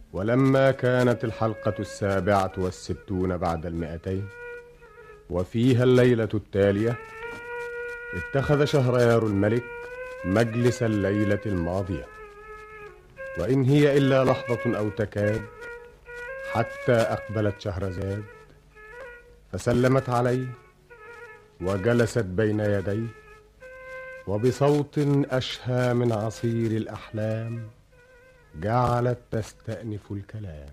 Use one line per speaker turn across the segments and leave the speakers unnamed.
ولما كانت الحلقة 67 بعد 200 وفيها الليلة التالية، اتخذ شهريار الملك مجلس الليلة الماضية، وإن هي إلا لحظة أو تكاد حتى أقبلت شهرزاد فسلمت عليه وجلست بين يديه، وبصوت أشهى من عصير الأحلام جعلت تستأنف الكلام.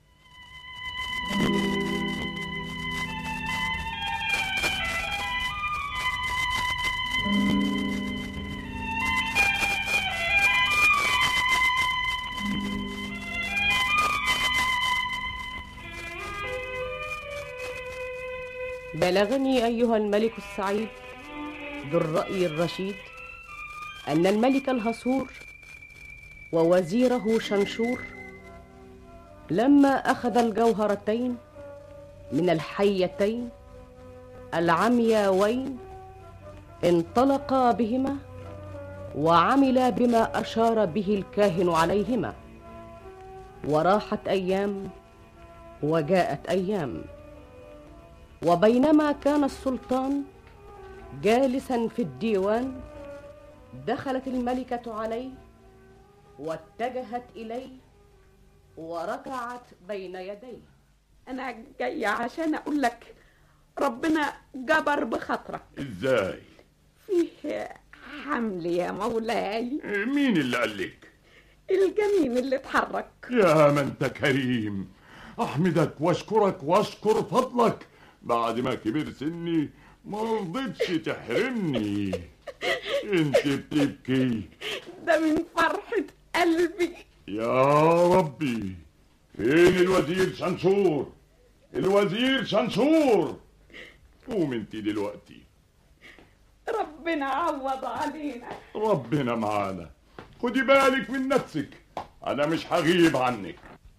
بلغني أيها الملك السعيد ذو الرأي الرشيد أن الملك الهصور ووزيره شنشور لما أخذ الجوهرتين من الحيتين العمياوين انطلقا بهما وعملا بما أشار به الكاهن عليهما، وراحت أيام وجاءت أيام، وبينما كان السلطان جالسا في الديوان دخلت الملكة عليه واتجهت إليه وركعت بين يديه.
أنا جاية عشان أقول لك ربنا جبر بخاطرك.
إزاي؟
فيه حمل يا مولاي.
مين اللي قالك؟
الجنين اللي اتحرك.
يا ما انت كريم، أحمدك واشكرك واشكر فضلك. بعد ما كبر سني ما رضيتش تحرمني. انت بتبكي؟
ده من فرحة قلبي.
يا ربي، فين الوزير شنشور؟ الوزير شنشور، قوم انت دلوقتي.
ربنا عوض علينا.
ربنا معانا، خدي بالك من نفسك، انا مش هغيب عنك.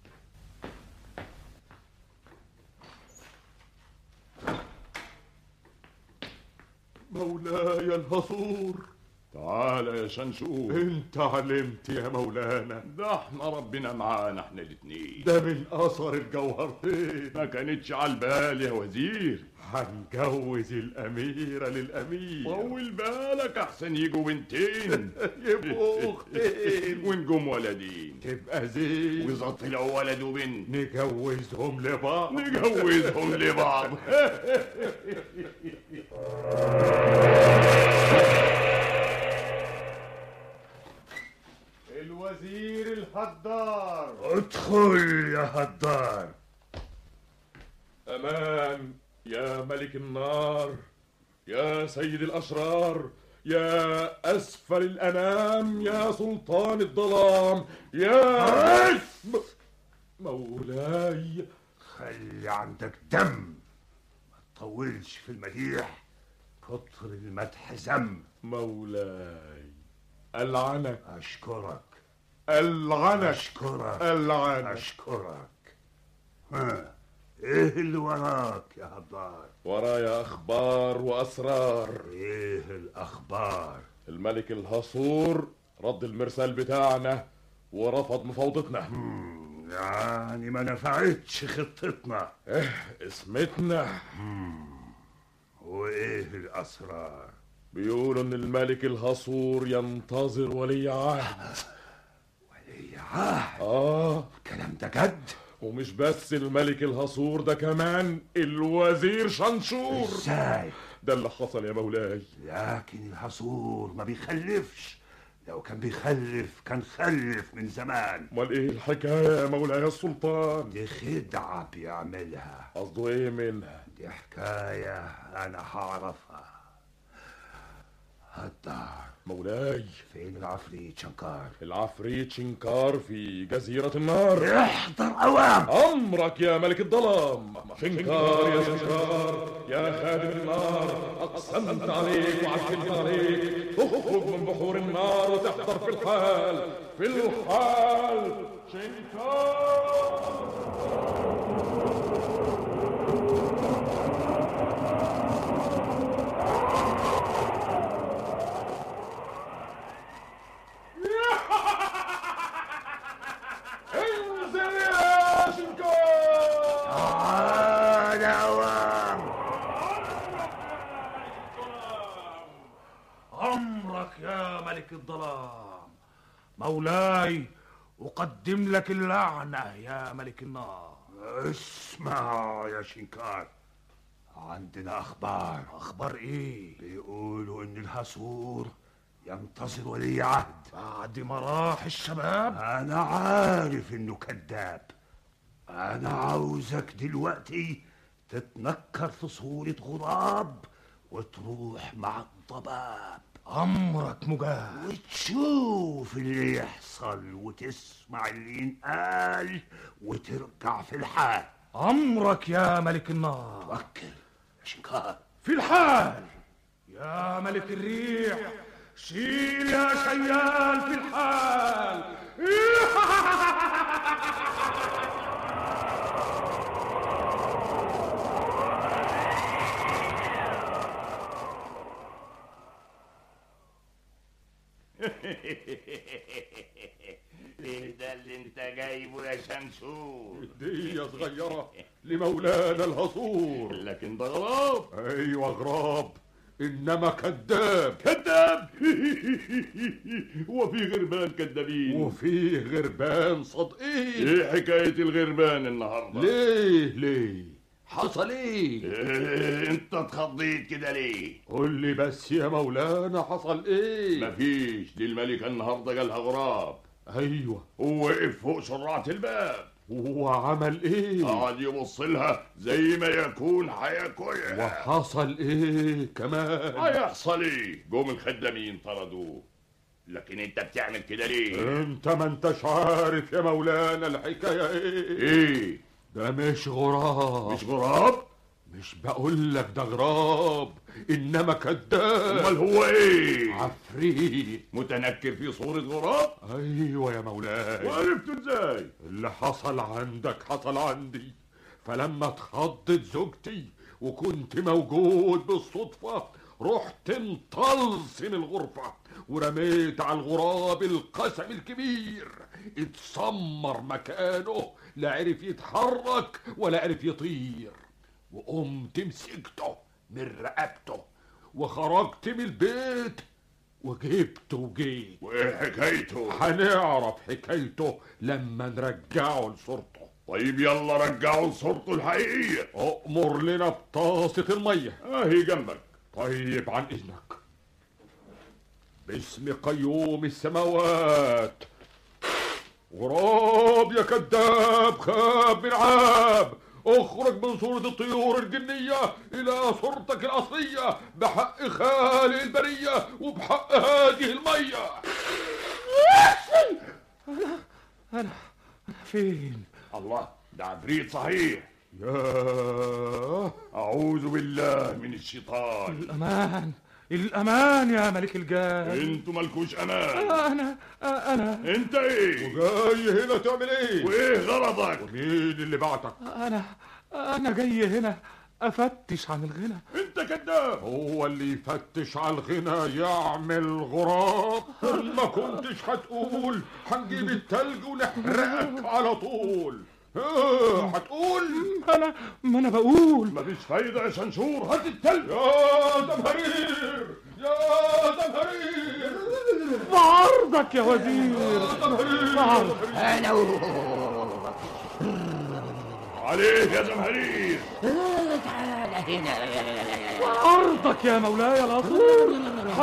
مولاي الهصور. تعال يا شنشور.
انت علمت يا مولانا.
ده احنا ربنا معانا احنا الاتنين.
ده من اثر الجوهرتين.
ما كانتش على البال يا وزير.
هنجوز الاميرة للامير.
طول بالك احسن يجوا بنتين.
يبقوا اختين
ونجوم ولدين
تبقى زين.
واذا طلعوا ولد وبنت
نجوزهم لبعض.
نجوزهم لبعض.
الوزير الهدار.
ادخل يا هدار.
أمان يا ملك النار، يا سيد الأشرار، يا أسفل الأنام، يا سلطان الظلام، يا مولاي.
خلي عندك دم، ما تطولش في المديح، كتر المدح ذم.
مولاي ألعنك.
أشكرك.
ألعنك.
أشكرك.
ألعنك.
أشكرك. ها، إيه اللي وراك يا هدار؟
ورايا أخبار وأسرار.
إيه الأخبار؟
الملك الهصور رد المرسال بتاعنا ورفض مفاوضتنا.
يعني ما نفعتش خطتنا.
اسمتنا.
وإيه الأسرار؟
بيقولوا ان الملك الهصور ينتظر ولي عهد.
ولي عهد؟
الكلام
ده جد؟
ومش بس الملك الهصور، ده كمان الوزير شنشور.
ازاي؟
ده اللي حصل يا مولاي.
لكن الهصور ما بيخلفش، لو كان بيخلف كان خلف من زمان.
امال ايه الحكايه يا مولاي السلطان؟
دي خدعه بيعملها.
قصده ايه منها؟
دي حكايه انا هعرفها. هدار.
مولاي،
فين العفريت شنكار؟
العفريت شنكار في جزيرة النار.
احضر اوام.
امرك يا ملك الظلام. شنكار يا شنكار يا خادم النار، اقسمت عليك وعجلت عليك تخرج من بحور النار وتحضر في الحال. في الحال شنكار.
انزل يا
مولاي أقدم لك اللعنة يا ملك النار.
اسمع يا شنكار، عندنا أخبار
إيه؟
بيقولوا إن الحصور ينتظر ولي عهد
بعد ما راح الشباب.
أنا عارف إنه كذاب. أنا عاوزك دلوقتي تتنكر في صورة غراب وتروح مع الضباب.
أمرك مجاب.
وتشوف اللي يحصل وتسمع اللي ينقال وترجع في الحال.
أمرك يا ملك النار.
توكل يا شنكار.
في الحال يا ملك الريح. شيل يا شيال في الحال.
ايه ده اللي انت جايبه يا شمشون؟
هدية صغيرة لمولانا الهصور.
لكن ده غراب.
ايوه غراب، انما كذاب.
كذاب؟ وفي غربان كذابين
وفيه غربان صادقين.
ايه حكاية الغربان النهاردة؟
ليه حصل ايه؟
انت اتخضيت كده ليه؟
قول لي بس يا مولانا حصل ايه؟
مفيش، دي الملكة النهاردة جالها غراب.
ايوه.
ووقف فوق شراعة الباب.
وعمل ايه؟
قعد يبص لها زي ما يكون هياكلها.
وحصل ايه كمان؟
هيحصل ايه؟ جم الخدامين طردوه. لكن انت بتعمل كده ليه؟
انت ما انتش عارف يا مولانا الحكاية
ايه؟
ده مش غراب.
مش غراب؟
مش بقول لك ده غراب، انما كذاب.
امال هو ايه؟
عفريت
متنكر في صورة غراب؟
ايوه يا مولاي.
وعرفته ازاي؟
اللي حصل عندك حصل عندي. فلما اتخضت زوجتي وكنت موجود بالصدفة، رحت مطلسم الغرفة ورميت على الغراب القسم الكبير. اتسمر مكانه، لا عرف يتحرك ولا عرف يطير. وقمت مسكته من رقبته وخرجت من البيت وجبته وجيت.
وايه حكايته؟
هنعرف حكايته لما نرجعه لصورته.
طيب يلا رجعوا لصورته الحقيقية.
أؤمر لنا بطاسة المية.
اهي جنبك.
طيب عن إذنك. باسم قيوم السماوات. غراب يا كذاب، خاب من عاب، اخرج من صورة الطيور الجنية إلى صورتك الأصلية بحق خالق البرية وبحق هذه المية.
أنا فين؟
الله، ده عفريت صحيح.
ياه،
أعوذ بالله من الشيطان.
الأمان يا ملك الجان.
انتوا مالكوش امان.
أنا
انت ايه؟
وجاي هنا تعمل ايه؟
وايه غرضك؟
ومين اللي بعتك؟
أنا جاي هنا أفتش عن الغنى.
انت كذاب.
هو اللي يفتش على الغنى يعمل غراب؟ ما كنتش هتقول هنجيب التلج ونحرقك على طول؟ هتقول؟
ما أنا بقول.
مفيش فايدة يا شنشور، هات التلج.
يا زمهرير، يا زمهرير،
بعرضك يا وزير.
عليك يا زمهرير.
بعرضك يا مولاي العصور.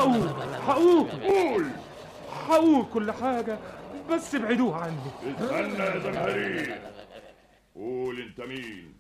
هقول كل حاجة، بس ابعدوه عني.
استنى يا زمهرير، قول انت مين؟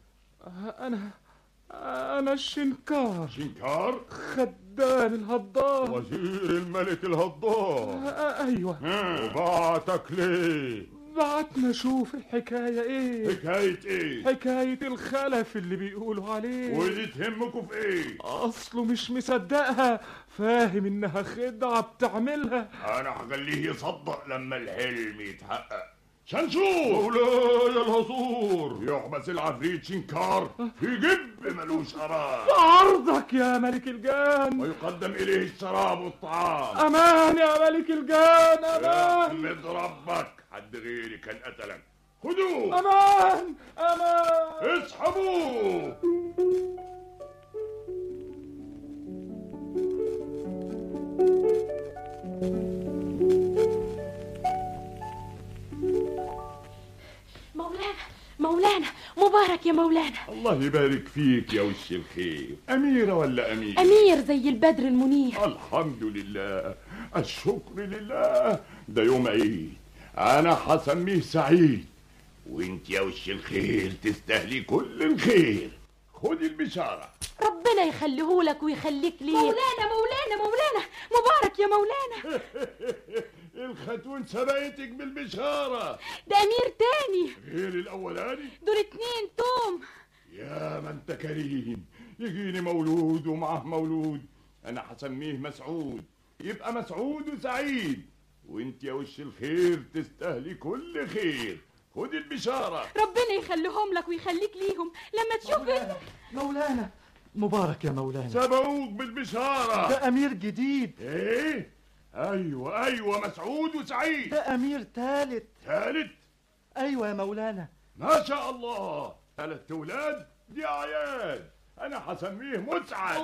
أنا الشنكار.
شنكار؟
خدام الهضار.
وزير الملك الهضار.
أيوة.
وبعتك ليه؟
بعتنا نشوف الحكاية ايه.
حكاية ايه؟
حكاية الخلف اللي بيقولوا عليه.
ودي تهمكوا في ايه؟
اصله مش مصدقها، فاهم انها خدعة بتعملها.
انا هخليه يصدق لما الحلم يتحقق. شنشور
مولاي الهصور،
يحبس العفريت شنكار في جب ملوش قرار.
عرضك يا ملك الجان.
ويقدم اليه الشراب والطعام.
امان يا ملك الجان، امان.
احمد ربك، حد غيري كان قتلك. خدوه.
امان.
اسحبوه.
مولانا مبارك يا مولانا.
الله يبارك فيك يا وش الخير. أميرة ولا أمير؟
أمير زي البدر المنير.
الحمد لله، الشكر لله. ده يوم عيد، أنا هسميه سعيد، وانت يا وش الخير تستاهلي كل الخير. خدي البشارة.
ربنا يخليهولك ويخليك ليه. مولانا مبارك يا مولانا.
الختون سبقتك بالبشارة.
ده أمير تاني
غير الأولاني.
دول 2 توم.
يا ما انت كريم. يجيني مولود ومعه مولود، أنا هسميه مسعود، يبقى مسعود وسعيد، وانت يا وش الخير تستاهلي كل خير. خدي البشارة.
ربنا يخليهم لك ويخليك ليهم لما تشوف.
مولانا مبارك يا مولانا.
سبقوك بالبشارة.
ده أمير جديد.
ايه؟ ايوه مسعود وسعيد.
ده أمير ثالث.
ثالث؟
أيوة يا مولانا.
ما شاء الله، 3 أولاد، دي أعياد. أنا هسميه مسعد.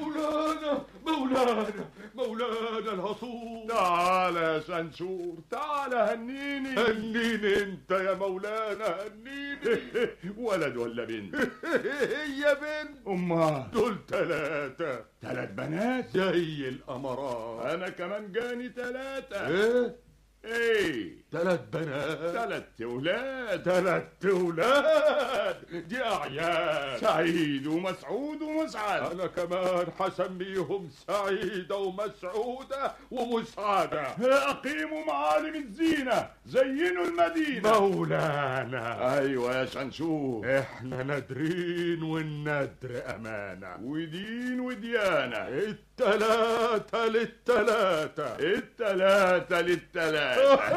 مولانا الهصور.
تعال يا شنشور، تعال هنيني.
هنيني انت يا مولانا، هنيني.
ولد ولا بنت؟
هي بنت.
أمال
دول 3.
3 بنات
زي القمرات.
أنا كمان جاني 3.
ايه 3 بنات.
3 أولاد.
3 أولاد، دي أعياد.
سعيد ومسعود ومسعد.
أنا كمان حسميهم سعيدة ومسعودة ومسعدة.
أقيموا معالم الزينة، زينوا المدينة.
مولانا.
أيوة يا شنشور،
احنا نادرين والندر أمانة،
ودين وديانة.
3 لل3.
3 لل3.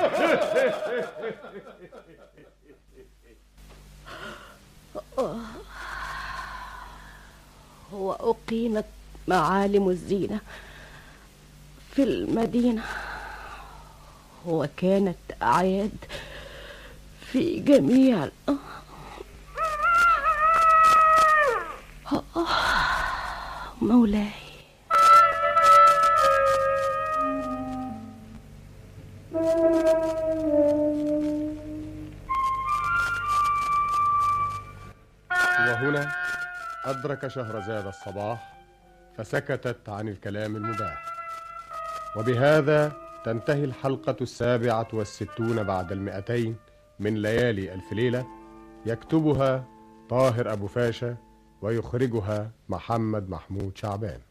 وأقيمت معالم الزينة في المدينة، وكانت أعياد في جميع مولاي.
وهنا أدرك شهرزاد الصباح فسكتت عن الكلام المباح. وبهذا تنتهي الحلقة 67 بعد 200 من ليالي ألف ليلة، يكتبها طاهر أبو فاشا ويخرجها محمد محمود شعبان.